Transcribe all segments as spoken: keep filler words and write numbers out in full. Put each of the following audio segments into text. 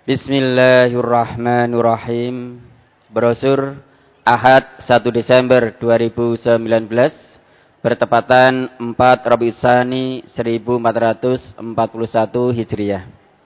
Bismillahirrahmanirrahim. Brosur Ahad satu Desember dua ribu sembilan belas bertepatan empat Rabiul Tsani seribu empat ratus empat puluh satu Hijriah.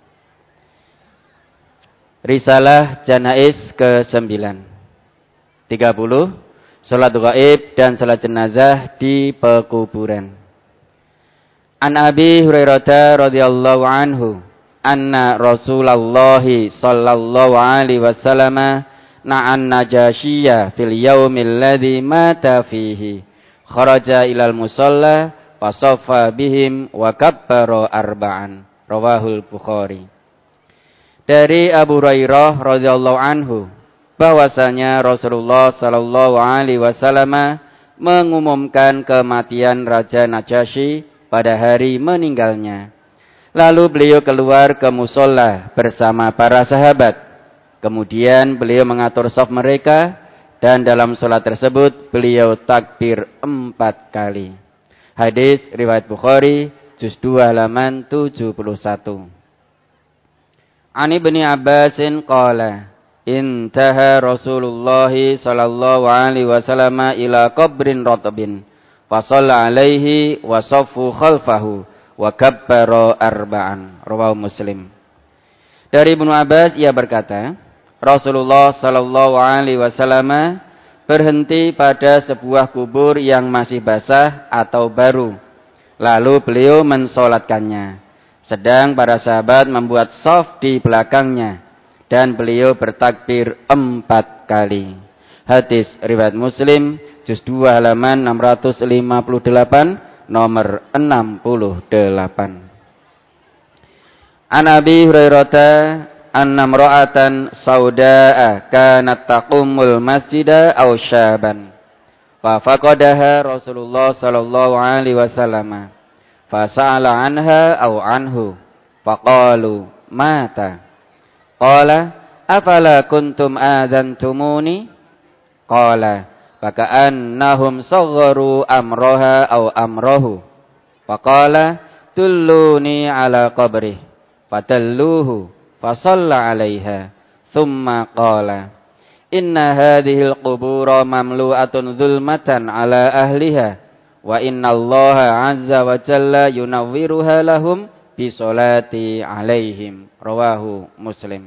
Risalah Janaiz ke sembilan. tiga puluh Salat gaib dan salat jenazah di pekuburan. An Abi Hurairah radhiyallahu anhu anna Rasulullah sallallahu alaihi wasallam na'an Najasyiyya fil yaumil ladzi mata fihi kharaja ilal musalla fasaffa bihim wa kabbara arba'an. Rawahul Bukhari. Dari Abu Hurairah radhiyallahu anhu bahwasanya Rasulullah sallallahu alaihi wasallam mengumumkan kematian Raja Najasyi pada hari meninggalnya. Lalu beliau keluar ke musola bersama para sahabat. Kemudian beliau mengatur shaf mereka dan dalam sholat tersebut beliau takbir empat kali. Hadis riwayat Bukhari juz dua halaman tujuh puluh satu. Ani bin Abbasin qala intaha Rasulullah sallallahu alaihi wasallam ila qabrin ratbin fa shalla alaihi wa shaffu khalfahu wa kabbara arba'an. Rawahu Muslim. Dari Ibnu Abbas ia berkata, Rasulullah sallallahu alaihi wasallam berhenti pada sebuah kubur yang masih basah atau baru. Lalu beliau mensolatkannya. Sedang para sahabat membuat shaf di belakangnya dan beliau bertakbir empat kali. Hadis riwayat Muslim juz dua halaman enam ratus lima puluh delapan nomor enam puluh delapan. An Abi Hurairah anna imra'atan sauda'a kanat taqumul masjida aw syaban fa faqadaha Rasulullah sallallahu alaihi wasallam fa sa'ala anha aw anhu faqalu mata qala afala kuntum adzantumuni qala faka'annahum sagharu amroha aw amrohu faqala tulluni ala qabrih fatalluhu fasalla alaiha thumma qala inna hadhil qubura mamlu'atun zulmatan ala ahliha wa inna allaha azza wa jalla yunawwiruha lahum bisolati alaihim. Rawahu Muslim.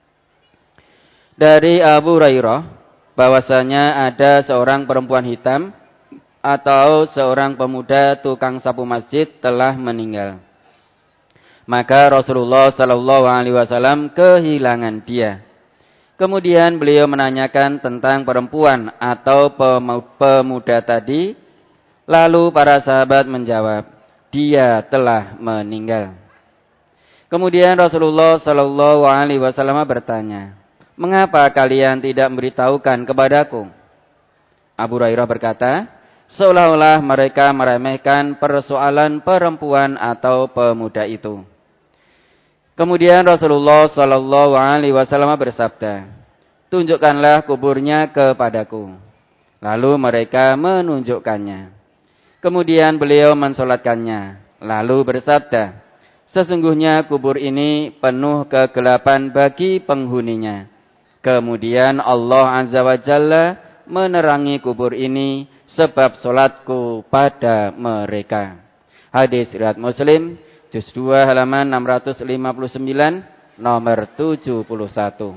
Dari Abu Hurairah bahwasanya ada seorang perempuan hitam atau seorang pemuda tukang sapu masjid telah meninggal. Maka Rasulullah sallallahu alaihi wasallam kehilangan dia. Kemudian beliau menanyakan tentang perempuan atau pemuda tadi. Lalu para sahabat menjawab, dia telah meninggal. Kemudian Rasulullah sallallahu alaihi wasallam bertanya, mengapa kalian tidak memberitahukan kepadaku? Abu Hurairah berkata, seolah-olah mereka meremehkan persoalan perempuan atau pemuda itu. Kemudian Rasulullah sallallahu alaihi wasallam bersabda, tunjukkanlah kuburnya kepadaku. Lalu mereka menunjukkannya. Kemudian beliau mensolatkannya. Lalu bersabda, sesungguhnya kubur ini penuh kegelapan bagi penghuninya. Kemudian Allah Azza wa Jalla menerangi kubur ini sebab solatku pada mereka. Hadis riwayat Muslim juz dua halaman enam ratus lima puluh sembilan nomor tujuh puluh satu.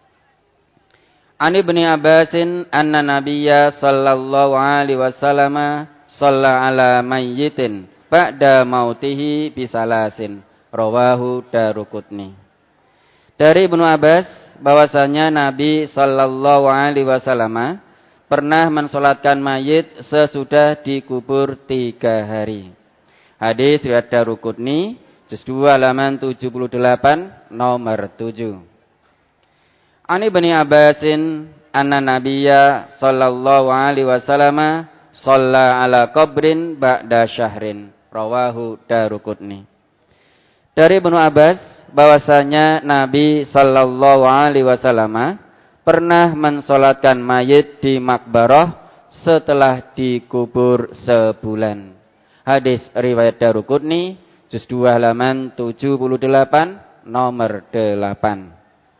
An Ibnu Abbasin anna Nabiyya sallallahu alaihi wasallam shalla ala mayyitin ba'da mautihi bisalasin. Rawahu Daruqutni. Dari Ibnu Abbas bahwasanya Nabi sallallahu alaihi wasallam pernah mensolatkan mayit sesudah dikubur tiga hari. Hadis riwayat Daruqutni juz dua halaman tujuh puluh delapan nomor tujuh. Ani Ibnu Abbasin anna Nabiyya sallallahu alaihi wasallam shalla ala qabrin ba'da syahrin. Rawahu Daruqutni. Dari Ibnu Abbas bahwasanya Nabi sallallahu alaihi wasallam pernah mensolatkan mayit di makbarah setelah dikubur sebulan. Hadis riwayat Daruqutni juz dua halaman tujuh puluh delapan nomor delapan.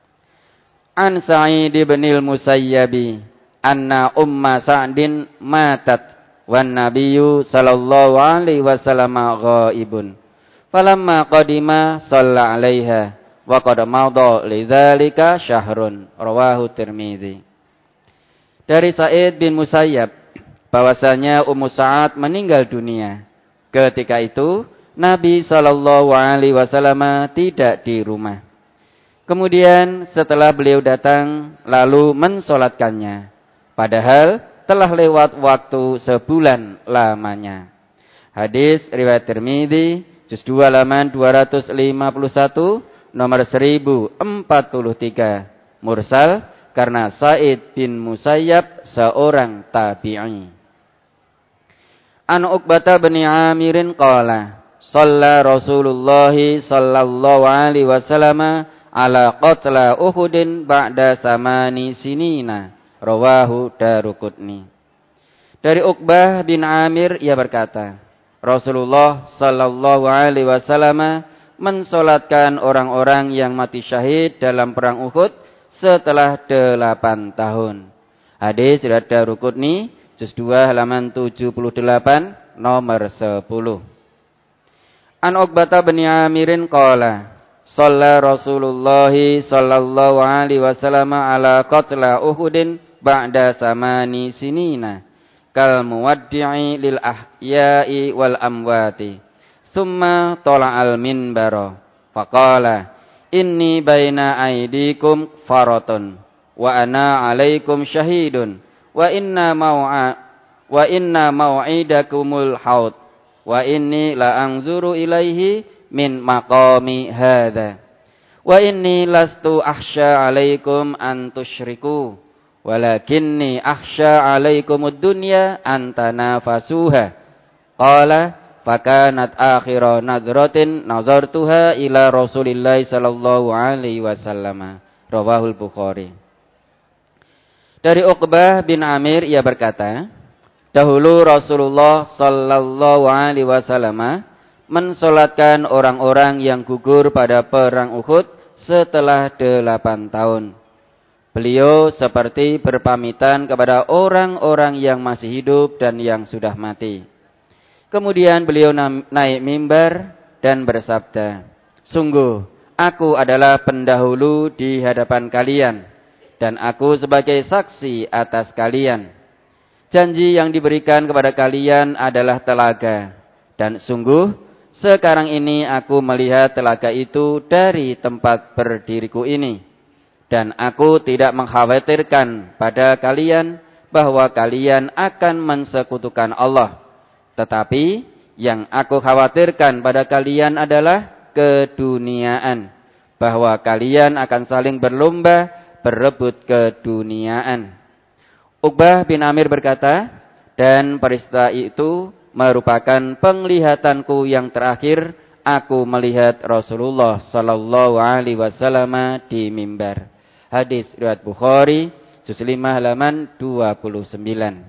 An Sa'id bin al-Musayyabi anna umma Sa'din matat wan nabiyyu sallallahu alaihi wasallam ghaibun. Falamma qadima shalla 'alaiha wa qad madha lidzalika syahrun. Rawahu Tirmizi. Dari Sa'id bin Musayyab bahwasanya Ummu Sa'ad meninggal dunia. Ketika itu Nabi sallallahu alaihi wasallam tidak di rumah. Kemudian setelah beliau datang lalu mensolatkannya. Padahal telah lewat waktu sebulan lamanya. Hadis riwayat Tirmizi juz dua halaman dua ratus lima puluh satu nomor seribu empat puluh tiga. Mursal karena Sa'id bin Musayyab seorang tabi'i. An Uqbah bin Amirin qala shalla Rasulullah sallallahu alaihi wasallam ala qatla Uhudin ba'da samani sinina. Rawahu Daruqutni. Dari Uqbah bin Amir ia berkata, Rasulullah sallallahu alaihi wasallam mensolatkan orang-orang yang mati syahid dalam perang Uhud setelah delapan tahun. Hadis riwayat Daruqutni juz dua halaman tujuh puluh delapan nomor sepuluh. An Uqbah bin Amirin qala shalla Rasulullah sallallahu alaihi wasallam ala qatla Uhudin ba'da samani sinina kal muwaddi'i lil ahya'i wal amwati summa tala'al minbara faqala inni baina aidikum faratun wa ana alaikum syahidun wa inna mau'a wa inna mau'idakumul haud wa inni la anzuru ilaihi min maqami hadza wa inni lastu akhsha alaikum an tusyriku walakinni akhsha alaikumud dunya an tanafasuha qala fakanat akhira nadratin nazartuha ila Rasulillah sallallahu alaihi wasallam. Rawahul Bukhari. Dari Uqbah bin Amir ia berkata, dahulu Rasulullah sallallahu alaihi wasallam mensolatkan orang-orang yang gugur pada perang Uhud setelah delapan tahun. Beliau seperti berpamitan kepada orang-orang yang masih hidup dan yang sudah mati. Kemudian beliau naik mimbar dan bersabda, sungguh aku adalah pendahulu di hadapan kalian dan aku sebagai saksi atas kalian. Janji yang diberikan kepada kalian adalah telaga dan sungguh sekarang ini aku melihat telaga itu dari tempat berdiriku ini dan aku tidak mengkhawatirkan pada kalian bahwa kalian akan mensekutukan Allah. Tetapi yang aku khawatirkan pada kalian adalah keduniaan, bahwa kalian akan saling berlomba berebut keduniaan. Uqbah bin Amir berkata, dan peristiwa itu merupakan penglihatanku yang terakhir aku melihat Rasulullah sallallahu alaihi wasallam di mimbar. Hadis riwayat Bukhari juz lima halaman dua puluh sembilan.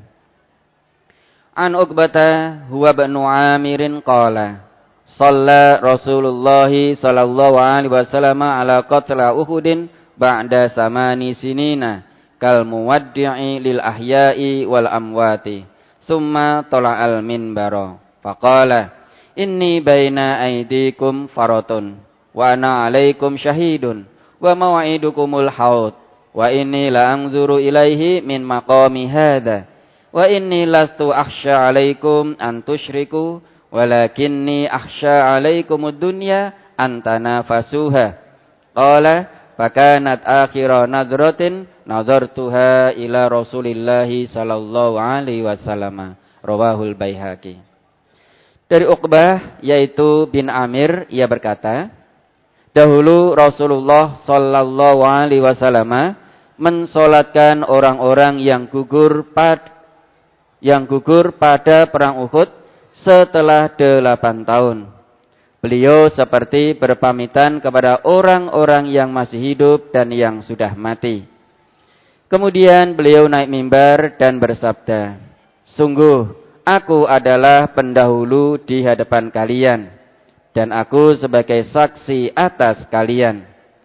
An Uqbah huwa bin Amirin qala shalla Rasulullah sallallahu alaihi wasallam ala qatla Uhudin ba'da samani sinina kal muwaddi'i lil ahya'i wal amwati summa tala'al minbara faqala inni baina aidikum faratun wa ana alaikum syahidun wa maw'idukumul haud wa inni la anzuru ilaihi min maqami hadza wa inni lastu akhsha alaikum an tusyriku walakinni akhsha alaikumud dunya an tanafasuha qala fakanat akhira nadratin nazartuha ila Rasulillah sallallahu alaihi wasallam. Rawahul Baihaqi. Dari Uqbah yaitu bin Amir ia berkata, dahulu Rasulullah sallallahu alaihi wasallam mensolatkan orang-orang yang gugur pada yang gugur pada perang Uhud setelah delapan tahun. Beliau seperti berpamitan kepada orang-orang yang masih hidup dan yang sudah mati. Kemudian beliau naik mimbar dan bersabda, sungguh aku adalah pendahulu di hadapan kalian dan aku sebagai saksi atas kalian.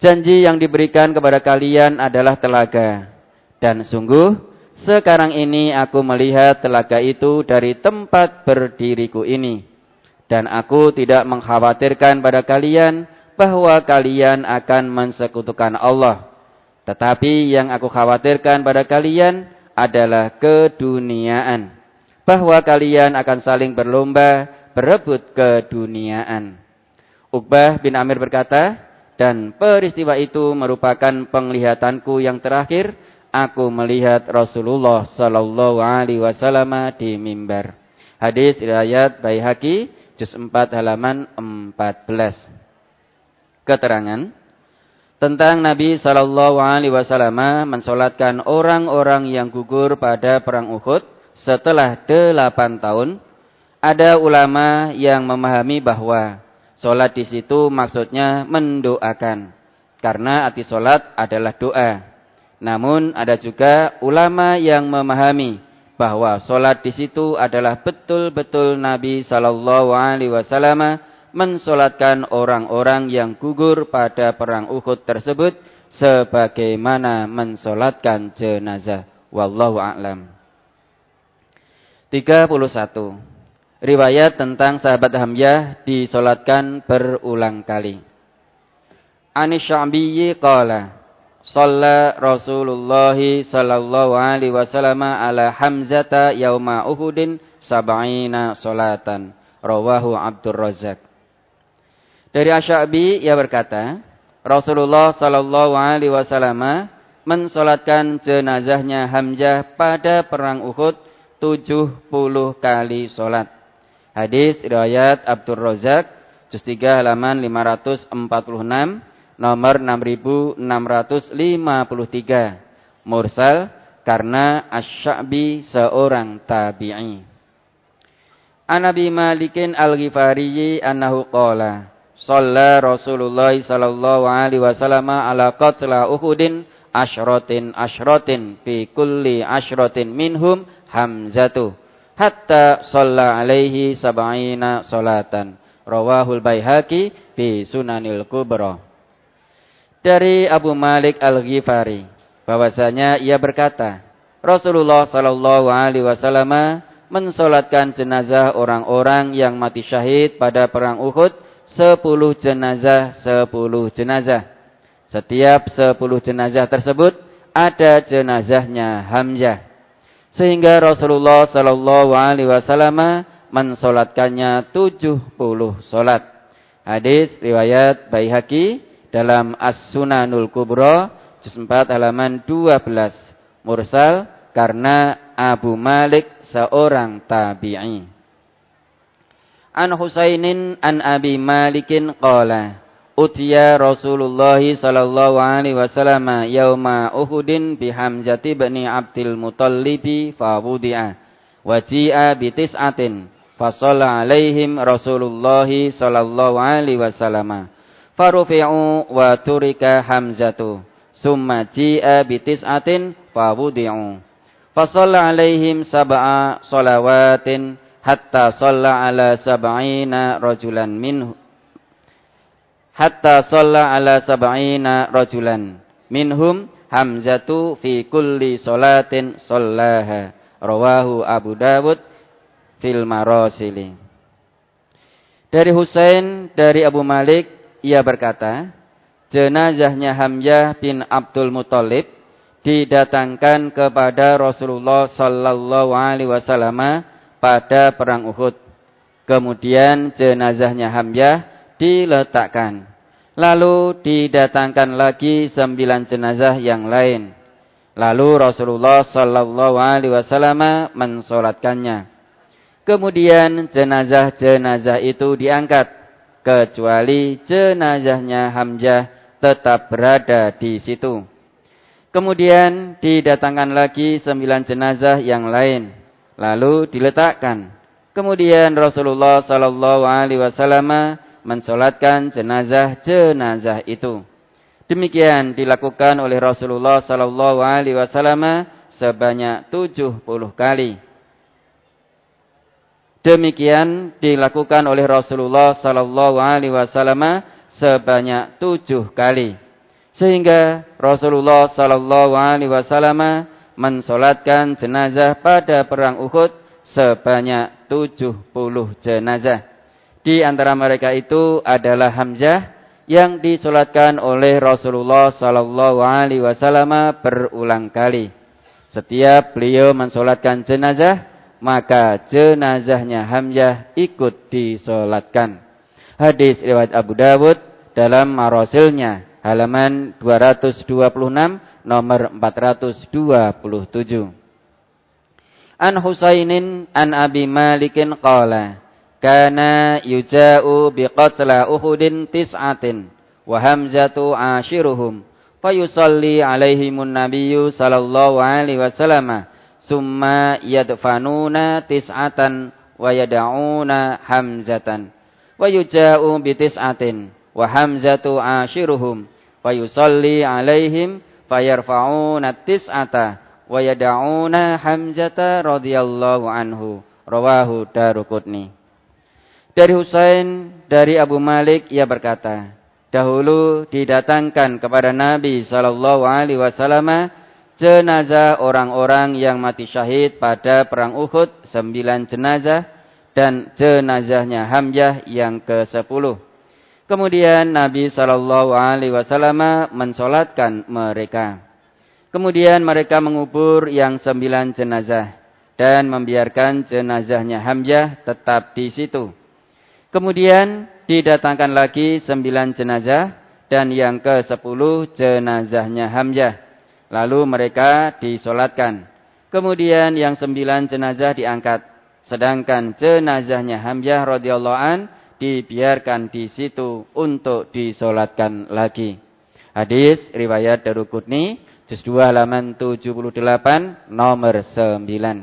Janji yang diberikan kepada kalian adalah telaga. Dan sungguh, sekarang ini aku melihat telaga itu dari tempat berdiriku ini. Dan aku tidak mengkhawatirkan pada kalian bahwa kalian akan mensekutukan Allah. Tetapi yang aku khawatirkan pada kalian adalah keduniaan. Bahwa kalian akan saling berlomba, berebut keduniaan. Uqbah bin Amir berkata, dan peristiwa itu merupakan penglihatanku yang terakhir. Aku melihat Rasulullah sallallahu alaihi wasallam di mimbar. Hadis riwayat Baihaqi juz empat halaman empat belas. Keterangan tentang Nabi sallallahu alaihi wasallam mensolatkan orang-orang yang gugur pada perang Uhud setelah delapan tahun. Ada ulama yang memahami bahwa solat di situ maksudnya mendoakan, karena arti solat adalah doa. Namun ada juga ulama yang memahami bahwa solat di situ adalah betul-betul Nabi sallallahu alaihi wasallam mensolatkan orang-orang yang gugur pada perang Uhud tersebut sebagaimana mensolatkan jenazah. Wallahu a'lam. tiga puluh satu. Riwayat tentang sahabat Hamzah disolatkan berulang kali. Anis Sya'biyyi qala, shalla Rasulullah sallallahu alaihi wasallam ala Hamzata yauma Uhudin sab'ina salatan. Rawahu Abdur Razzaq. Dari Asy-Sya'bi ia berkata, Rasulullah sallallahu alaihi wasallam mensolatkan jenazahnya Hamzah pada perang Uhud tujuh puluh kali solat. Hadis riwayat Abdur Razzaq juz tiga halaman lima ratus empat puluh enam, nomor enam ribu enam ratus lima puluh tiga. Mursal karena Asy-Sya'bi seorang tabi'i. An Abi Malikin Al-Ghifari annahu qala, shalla Rasulullah sallallahu alaihi wasallam ala qatla Uhudin asyratin asyratin fi kulli asyratin minhum Hamzatu hatta shalla alaihi sab'ina salatan. Rawahul Baihaqi fi Sunanil Kubra. Dari Abu Malik Al-Ghifari bahwasanya ia berkata, Rasulullah sallallahu alaihi wasallam mensolatkan jenazah orang-orang yang mati syahid pada perang Uhud sepuluh jenazah, sepuluh jenazah. Setiap sepuluh jenazah tersebut ada jenazahnya Hamzah. Sehingga Rasulullah sallallahu alaihi wasallam mensolatkannya tujuh puluh solat. Hadis riwayat Baihaqi dalam As-Sunanul Kubra juz empat halaman dua belas. Mursal karena Abu Malik seorang tabi'i. An Husainin an Abi Malikin qala, utiya Rasulullah sallallahu alaihi wasallam yauma Uhudin bi Hamzati bin Abdul Muttalib fa wudi'a wa ji'a bi tis'atin fa shalla alaihim Rasulullah sallallahu alaihi wasallam farufi'u wa turika Hamzatu summa ji'a bi tis'atin fa wudi'u fa shalla alaihim sab'a shalawatin hatta shalla ala sab'ina rajulan minhu hatta shalla ala sab'ina rajulan minhum Hamzatu fi kulli salatin shallaha. Rawahu Abu Dawud fil Marasili. Dari Husain dari Abu Malik ia berkata, jenazahnya Hamzah bin Abdul Muttalib didatangkan kepada Rasulullah sallallahu alaihi wasallam pada perang Uhud. Kemudian jenazahnya Hamzah diletakkan. Lalu didatangkan lagi sembilan jenazah yang lain. Lalu Rasulullah sallallahu alaihi wasallam mensolatkannya. Kemudian jenazah-jenazah itu diangkat, kecuali jenazahnya Hamzah tetap berada di situ. Kemudian didatangkan lagi sembilan jenazah yang lain. Lalu diletakkan. Kemudian Rasulullah sallallahu alaihi wasallam mensolatkan jenazah-jenazah itu. Demikian dilakukan oleh Rasulullah sallallahu alaihi wasallam sebanyak tujuh puluh kali. Demikian dilakukan oleh Rasulullah sallallahu alaihi wasallam sebanyak tujuh kali. Sehingga Rasulullah sallallahu alaihi wasallam mensolatkan jenazah pada perang Uhud sebanyak tujuh puluh jenazah. Di antara mereka itu adalah Hamzah yang disolatkan oleh Rasulullah sallallahu alaihi wasallam berulang kali. Setiap beliau mensolatkan jenazah, maka jenazahnya Hamzah ikut disolatkan. Hadis riwayat Abu Dawud dalam Marasilnya halaman dua ratus dua puluh enam nomor empat ratus dua puluh tujuh. An Husainin an Abi Malikin qala kana yuja'u biqatla Uhudin tis'atin wa Hamzatu ashiruhum fayusalli alaihimun nabiyyu sallallahu alaihi wasallam summa yadfanuna tis'atan wa yad'una Hamzatan wa yuja'u bi tis'atin wa Hamzatu ashiruhum fayusalli alaihim fayarfa'una tis'ata wa yad'una Hamzata radhiyallahu anhu. Rawahu Daruqutni. Dari Husain dari Abu Malik ia berkata, dahulu didatangkan kepada Nabi sallallahu alaihi wasallam jenazah orang-orang yang mati syahid pada perang Uhud, sembilan jenazah, dan jenazahnya Hamzah yang kesepuluh. Kemudian Nabi sallallahu alaihi wasallam mensolatkan mereka. Kemudian mereka mengubur yang sembilan jenazah dan membiarkan jenazahnya Hamzah tetap di situ. Kemudian didatangkan lagi sembilan jenazah dan yang kesepuluh jenazahnya Hamzah. Lalu mereka disolatkan. Kemudian yang sembilan jenazah diangkat, sedangkan jenazahnya Hamzah radhiyallahu an dibiarkan di situ untuk disolatkan lagi. Hadis riwayat Daruqutni juz dua halaman tujuh puluh delapan nomor sembilan.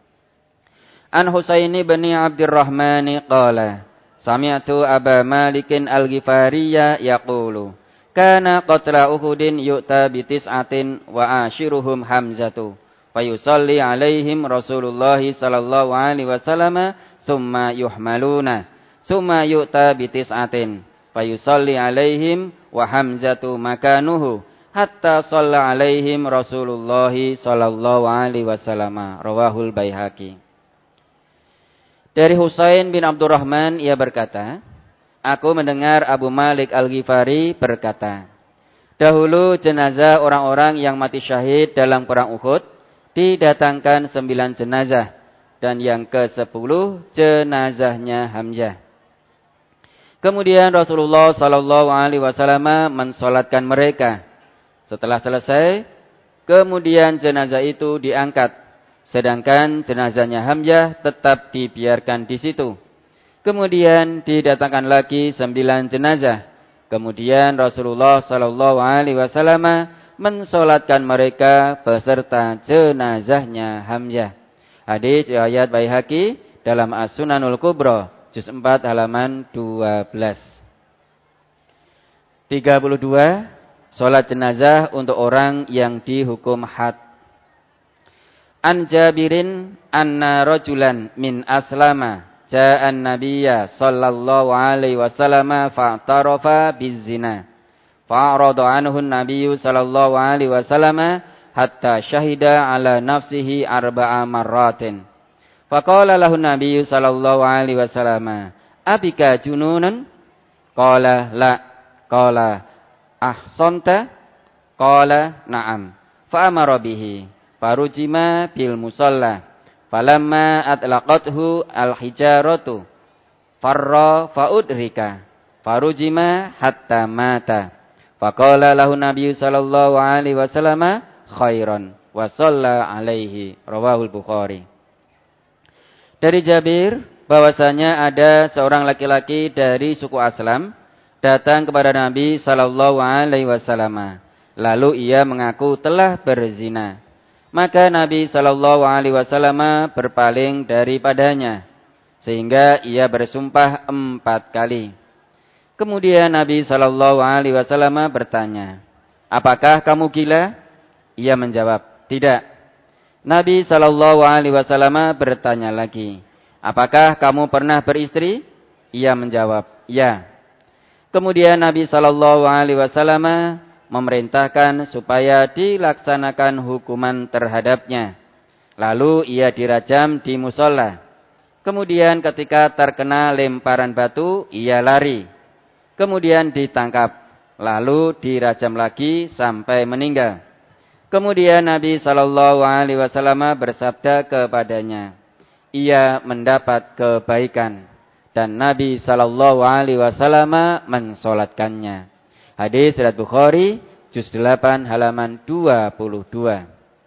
An Husaini bin Abdurrahman qala sami'tu Aba Malikin Al-Ghifariya yaqulu kana qatla Uhudin yu'ta bi tis'atin wa ashiruhum Hamzatu fayusalli alaihim Rasulullah sallallahu alaihi wasallam summa yuhmaluna summa yu'ta bi tis'atin fayusalli alaihim wa Hamzatu makanuhu hatta shalla alaihim Rasulullah sallallahu alaihi wasallam. Rawahul Baihaqi. Dari Husain bin Abdurrahman ia berkata, aku mendengar Abu Malik Al-Ghifari berkata, dahulu jenazah orang-orang yang mati syahid dalam perang Uhud didatangkan sembilan jenazah dan yang kesepuluh jenazahnya Hamzah. Kemudian Rasulullah sallallahu alaihi wasallam mensolatkan mereka. Setelah selesai, kemudian jenazah itu diangkat, sedangkan jenazahnya Hamzah tetap dibiarkan di situ. Kemudian didatangkan lagi sembilan jenazah. Kemudian Rasulullah sallallahu alaihi wasallam mensolatkan mereka beserta jenazahnya Hamzah. Hadis riwayat Baihaqi dalam As-Sunanul Kubra juz empat halaman dua belas. tiga puluh dua. Salat jenazah untuk orang yang dihukum had. An Jabirin anna rajulan min aslama ja'an nabiyya sallallahu alaihi wasallam fa'tarafa bizina. Fa'arada anhu an-nabiyyu sallallahu alaihi wasallam hatta syahida ala nafsihi arba'a marratin. Faqala lahu an-nabiyyu sallallahu alaihi wasallam, "Abika jununun?" Qala la. Qala ahsanta? Qala na'am. Fa'amara bihi farujima bil musalla falamma atlaqathu al-hijaratu farra faudrika farujima hatta mata. Faqala lahu nabiyyu sallallahu alaihi wasallam khairan wa shalla alaihi. Rawahul Bukhari. Dari Jabir bahwasanya ada seorang laki-laki dari suku Aslam datang kepada Nabi sallallahu alaihi wasallam. Lalu ia mengaku telah berzina. Maka Nabi sallallahu alaihi wasallam berpaling daripadanya sehingga ia bersumpah empat kali. Kemudian Nabi sallallahu alaihi wasallam bertanya, "Apakah kamu gila?" Ia menjawab, "Tidak." Nabi sallallahu alaihi wasallam bertanya lagi, "Apakah kamu pernah beristri?" Ia menjawab, "Ya." Kemudian Nabi sallallahu alaihi wasallam memerintahkan supaya dilaksanakan hukuman terhadapnya. Lalu ia dirajam di musola. Kemudian ketika terkena lemparan batu, ia lari. Kemudian ditangkap. Lalu dirajam lagi sampai meninggal. Kemudian Nabi shallallahu alaihi wasallam bersabda kepadanya, ia mendapat kebaikan. Dan Nabi shallallahu alaihi wasallam mensolatkannya. Hadis riwayat Bukhari, juz delapan halaman dua puluh dua.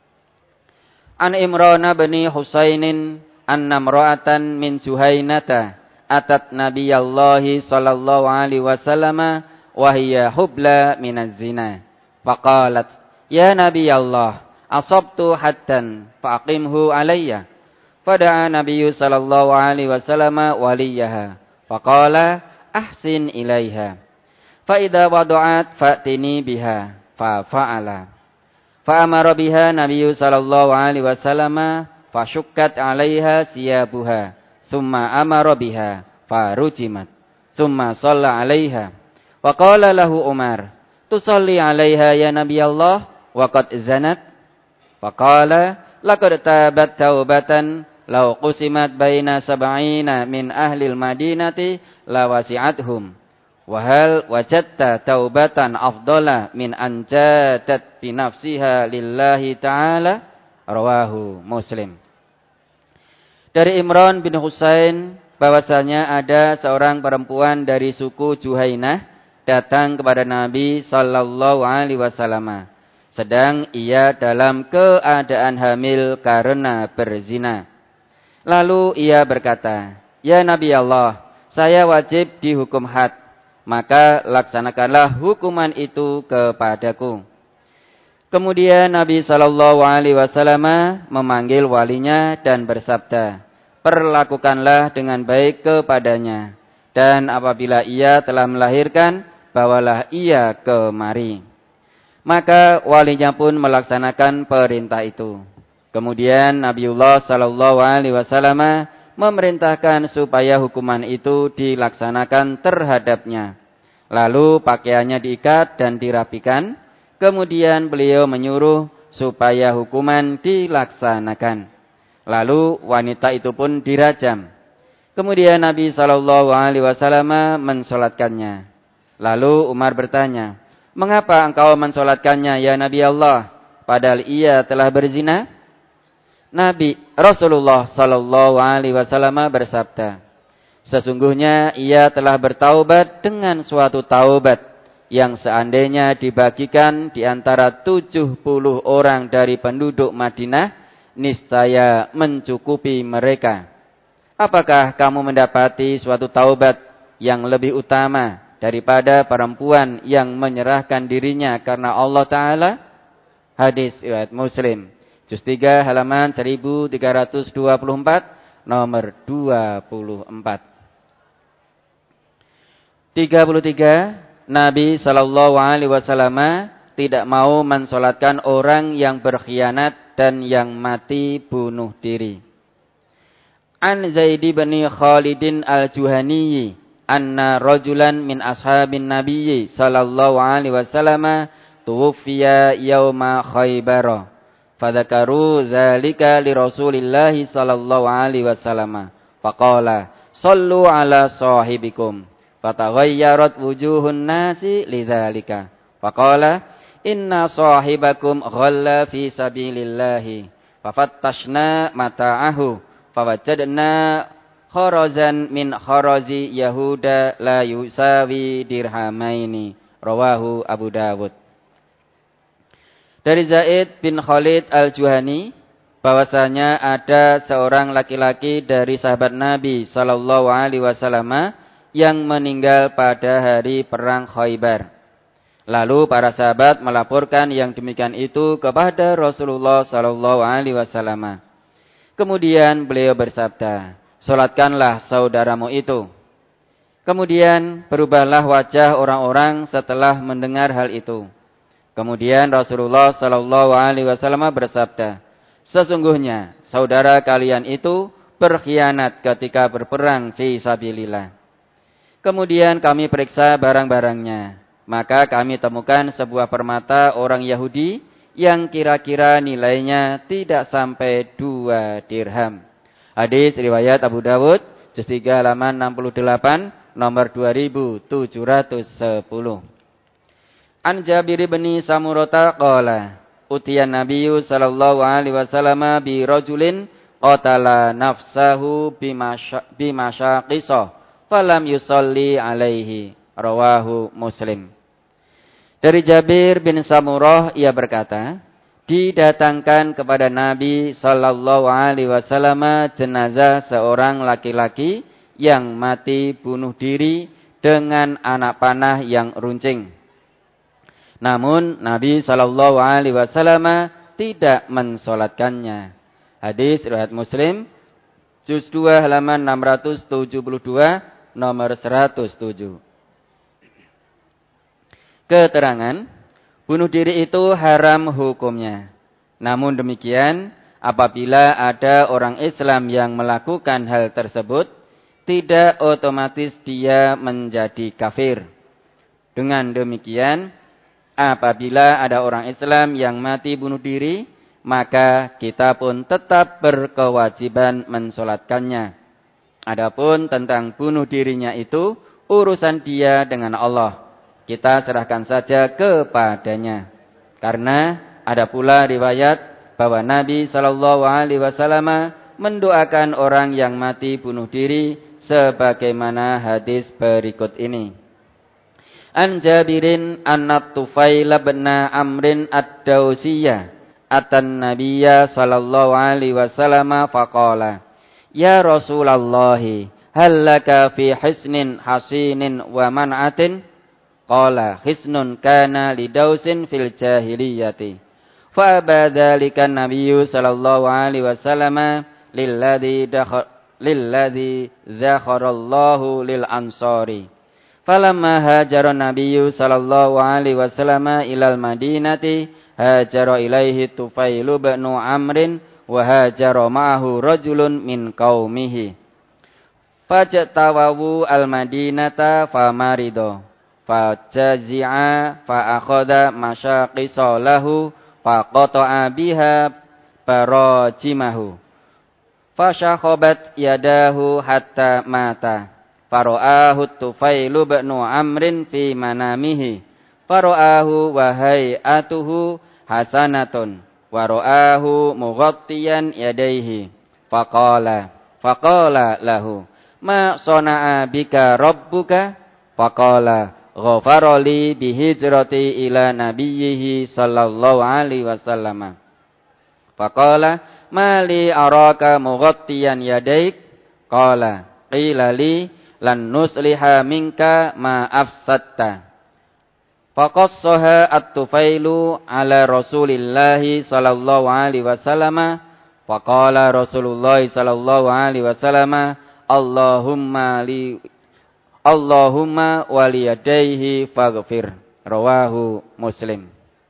An Imran bin Husainin anna imra'atan min Juhainata atat Nabiyallahi sallallahu alaihi wasallam wa hiya hubla minaz zina. Faqalat, ya Nabiyallah, asabtu haddan faqimhu alayya. Fada'a Nabiyyu sallallahu alaihi wasallam waliyaha. Faqala ahsin ilaiha. Fa idza wada'at fa'tini biha. Fa fa'ala. Fa amara biha Nabiyyu sallallahu alaihi wasallam fa syukkat 'alaiha siyabuha. Tsumma amara biha fa rujimat. Tsumma shalla 'alaiha. Wa qala lahu Umar, tusalli 'alaiha ya Nabiyallah wa qad zanat. Fa qala laqad tabat taubatan law qusimat baina sab'ina min ahli al-Madinati la wasi'athum. Wa hal wajadta taubatan afdala min an jadat bi nafsiha lillahi ta'ala? Rawahu Muslim. Dari Imran bin Husain bahwasanya ada seorang perempuan dari suku Juhainah datang kepada Nabi sallallahu alaihi wasallam sedang ia dalam keadaan hamil karena berzina. Lalu ia berkata, ya Nabi Allah, saya wajib dihukum had. Maka laksanakanlah hukuman itu kepadaku. Kemudian Nabi shallallahu alaihi wasallam memanggil walinya dan bersabda, perlakukanlah dengan baik kepadanya. Dan apabila ia telah melahirkan, bawalah ia kemari. Maka walinya pun melaksanakan perintah itu. Kemudian Nabiullah shallallahu alaihi wasallam memerintahkan supaya hukuman itu dilaksanakan terhadapnya. Lalu pakaiannya diikat dan dirapikan. Kemudian beliau menyuruh supaya hukuman dilaksanakan. Lalu wanita itu pun dirajam. Kemudian Nabi shallallahu alaihi wasallam mensolatkannya. Lalu Umar bertanya, mengapa engkau mensolatkannya ya Nabi Allah, padahal ia telah berzina? Nabi Rasulullah sallallahu alaihi wasallam bersabda, sesungguhnya ia telah bertaubat dengan suatu taubat yang seandainya dibagikan di antara tujuh puluh orang dari penduduk Madinah, niscaya mencukupi mereka. Apakah kamu mendapati suatu taubat yang lebih utama daripada perempuan yang menyerahkan dirinya karena Allah Ta'ala? Hadis riwayat Muslim. Juz tiga halaman seribu tiga ratus dua puluh empat nomor dua puluh empat. tiga puluh tiga. Nabi sallallahu alaihi wasallam tidak mau mensolatkan orang yang berkhianat dan yang mati bunuh diri. An Zaid bin Khalidin al-Juhani anna rajulan min ashabin nabiyyi sallallahu alaihi wasallam tuwfiya yauma Khaybar. Fadzakaru dzalika li Rasulillah sallallahu alaihi wasallam. Faqala, "Shallu ala sahibikum." Fataghayyarat wujuhun nasi lidzalika. Faqala, "Inna sahibakum ghalla fi sabilillah." Fafattashna mata'ahu, fawajadna kharazan min kharazi Yahuda la yusawi dirhamaini. Rawahu Abu Dawud. Dari Zaid bin Khalid al-Juhani bahwasanya ada seorang laki-laki dari sahabat Nabi sallallahu alaihi wasallam yang meninggal pada hari perang Khaybar. Lalu para sahabat melaporkan yang demikian itu kepada Rasulullah sallallahu alaihi wasallam. Kemudian beliau bersabda, "Salatkanlah saudaramu itu." Kemudian berubahlah wajah orang-orang setelah mendengar hal itu. Kemudian Rasulullah sallallahu alaihi wasallam bersabda, sesungguhnya saudara kalian itu berkhianat ketika berperang fi sabilillah. Kemudian kami periksa barang-barangnya. Maka kami temukan sebuah permata orang Yahudi yang kira-kira nilainya tidak sampai dua dirham. Hadis riwayat Abu Dawud, juz tiga halaman enam puluh delapan, nomor dua ribu tujuh ratus sepuluh. An Jabir bin Samurata qala, utiyan Nabiyyu sallallahu alaihi wasallam bi rajulin qatala nafsahu bimasyaqisa falam yusalli alaihi. Rawahu Muslim. Dari Jabir bin Samurah ia berkata, didatangkan kepada Nabi sallallahu alaihi wasallam jenazah seorang laki-laki yang mati bunuh diri dengan anak panah yang runcing. Namun Nabi sallallahu alaihi wasallam tidak mensolatkannya. Hadis riwayat Muslim, juz dua halaman enam ratus tujuh puluh dua, nomor seratus tujuh. Keterangan, bunuh diri itu haram hukumnya. Namun demikian, apabila ada orang Islam yang melakukan hal tersebut, tidak otomatis dia menjadi kafir. Dengan demikian, apabila ada orang Islam yang mati bunuh diri, maka kita pun tetap berkewajiban mensolatkannya. Adapun tentang bunuh dirinya itu, urusan dia dengan Allah. Kita serahkan saja kepadanya. Karena ada pula riwayat bahwa Nabi sallallahu alaihi wasallam mendoakan orang yang mati bunuh diri sebagaimana hadis berikut ini. An Jabirin anna Tufail bin Amrin ad-Dausiyah atan Nabiyya sallallahu alaihi wasallam faqala, ya Rasulullah, hal laka fi hisnin hasinin wa man'atin? Qala hisnun kana lidausin fil jahiliyati. Fa abadzalika Nabiyyu sallallahu alaihi wasallam lilladzi dakhal lilladzi dzakharallahu lil ansari. Falamma hajara Nabiyyu sallallahu alaihi wasallam ilal Madinati hajara ilaihi Tufailu bin Amrin wa hajara ma'ahu rajulun min qaumihi. Fajtawawu al-Madinata famarido. Fajazi'a fa'akhadha masyaqisa lahu faqata'a biha barajimahu. Fasyakhabat yadahu hatta mata. Fara'ahu Tufailu bin Amrin fi manamihi. Fara'ahu wa hay'atuhu hasanatun. Wara'ahu mughattiyan yadaihi. Faqala. Faqala lahu. Ma sona'a bika rabbuka? Faqala. Ghafarali bihijrati ila nabiyyihi sallallahu alaihi wasallam. Faqala mali araka mughattiyan yadaik? Qala qila li lan nusliha minka ma afsatta. Faqassaha at-Tufailu ala Rasulillahi sallallahu alaihi wasallam. Faqala Rasulullah sallallahu alaihi wasallam, Allahumma li Allahumma waliyadaihi faghfir. Rawahu Muslim.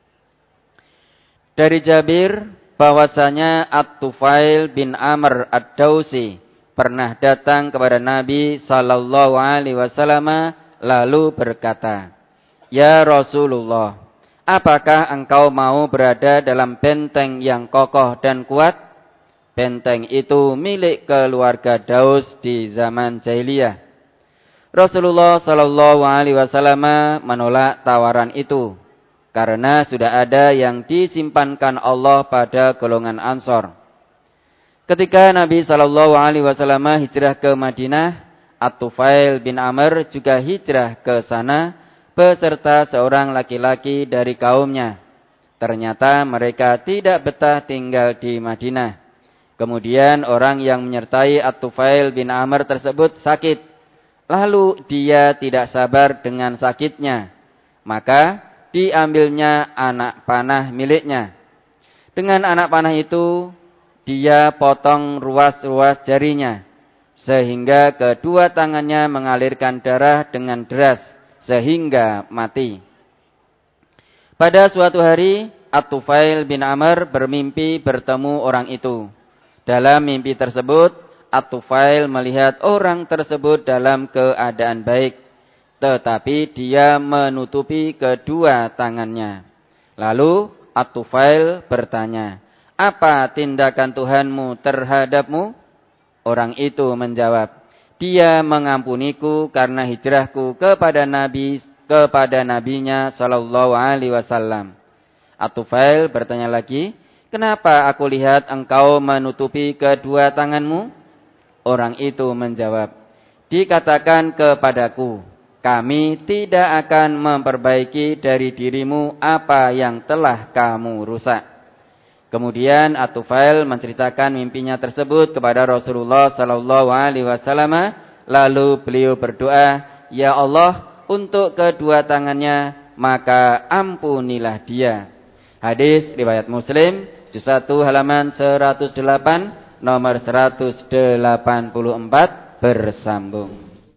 Dari Jabir bahwasanya At-Tufail bin Amr Ad-Dausi pernah datang kepada Nabi sallallahu alaihi wasallam lalu berkata, ya Rasulullah, apakah engkau mau berada dalam benteng yang kokoh dan kuat? Benteng itu milik keluarga Daus di zaman jahiliyah. Rasulullah sallallahu alaihi wasallam menolak tawaran itu karena sudah ada yang disimpankan Allah pada golongan Ansor. Ketika Nabi sallallahu alaihi wasallam hijrah ke Madinah, At-Tufail bin Amr juga hijrah ke sana beserta seorang laki-laki dari kaumnya. Ternyata mereka tidak betah tinggal di Madinah. Kemudian orang yang menyertai At-Tufail bin Amr tersebut sakit. Lalu dia tidak sabar dengan sakitnya. Maka diambilnya anak panah miliknya. Dengan anak panah itu, dia potong ruas-ruas jarinya. Sehingga kedua tangannya mengalirkan darah dengan deras. Sehingga mati. Pada suatu hari, At-Tufail bin Amr bermimpi bertemu orang itu. Dalam mimpi tersebut, At-Tufail melihat orang tersebut dalam keadaan baik. tetapi dia menutupi kedua tangannya. Lalu At-Tufail bertanya, apa tindakan Tuhanmu terhadapmu? Orang itu menjawab, dia mengampuniku karena hijrahku kepada Nabi kepada nabinya sallallahu alaihi wasallam. At-Tufail bertanya lagi, kenapa aku lihat engkau menutupi kedua tanganmu? Orang itu menjawab, dikatakan kepadaku, kami tidak akan memperbaiki dari dirimu apa yang telah kamu rusak. Kemudian At-Tufail menceritakan mimpinya tersebut kepada Rasulullah sallallahu alaihi wasallam, lalu beliau berdoa, ya Allah, untuk kedua tangannya maka ampunilah dia. Hadis riwayat Muslim, juz satu halaman seratus delapan, nomor seratus delapan puluh empat bersambung.